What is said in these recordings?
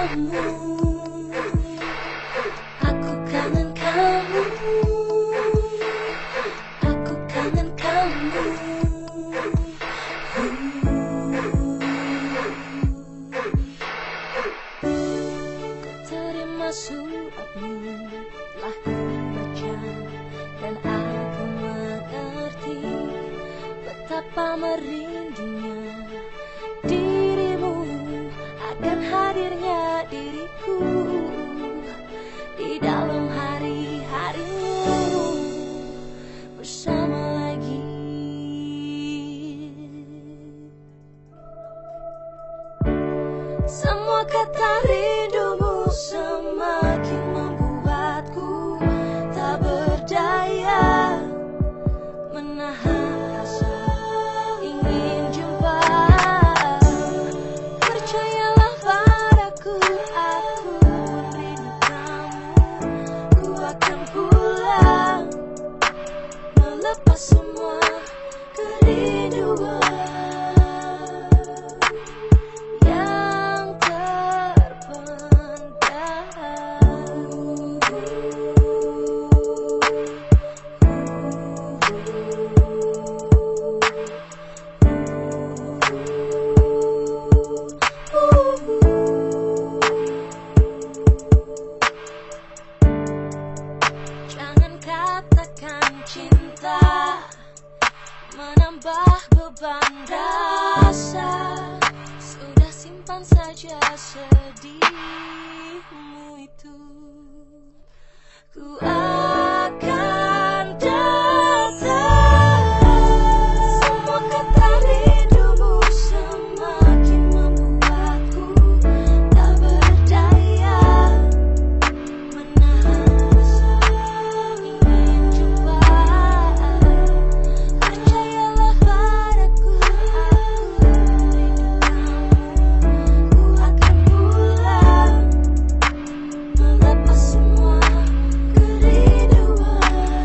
kamu. Aku kangen kamu. Aku kangen kamu. Terima suratmu telah kubaca, dan aku mengerti betapa merindunya dirimu akan hadirnya diriku di dalam hari-harimu bersama lagi. Semua kata rindumu semakin membuatku tak berdaya menahan rasa ingin jumpa. Percayalah padaku, aku merindu kamu. Ku akan pulang melepas semua kerinduan yang terpendam. Jangan katakan cinta menambah beban rasa. Sudah simpan saja sedihmu itu. Ku akan datang. Semua kata rindumu semakin membuatku tak berdaya menahan rasa ingin jumpa. Percayalah padaku, aku merindu kamu. Ku akan pulang melepas semua kerinduan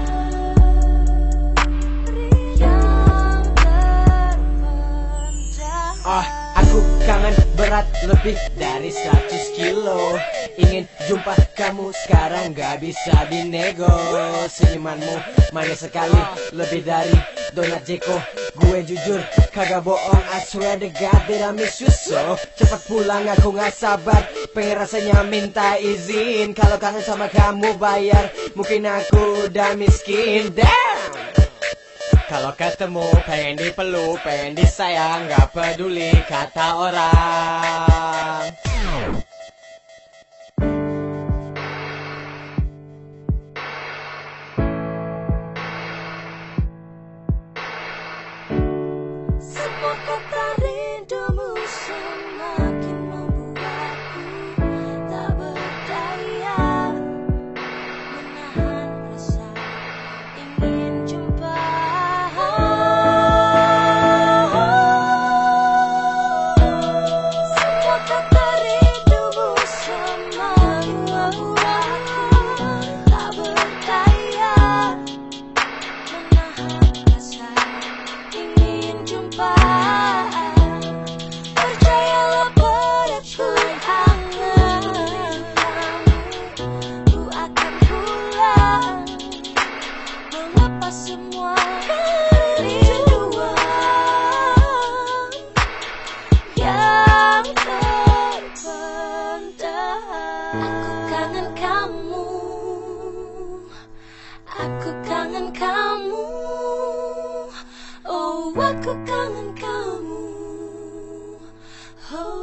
yang terpendam. Aku kangen berat lebih dari 100 kilo. Ingin jumpa kamu sekarang gak bisa dinego. Senyumanmu manis sekali, lebih dari donat Jeko. Gue jujur kagak bohong, I swear to God that I miss you so. Cepat pulang, aku gak sabar, pengen rasanya minta izin. Kalau kangen sama kamu bayar, mungkin aku udah miskin. Damn. Kalau ketemu pengen dipeluk, pengen disayang, gak peduli kata orang. Semua kata rindumu semakin membuatku tak berdaya menahan rasa ingin jumpa. Semua kata rindumu semakin membuatku tak berdaya menahan rasa ingin jumpa. Percayalah padaku, kangen kamu. Ku akan pulang melepas semua kerinduan yang terpendam. Aku kangen kamu. Aku kangen kamu. Oh, aku kangen kamu. Oh.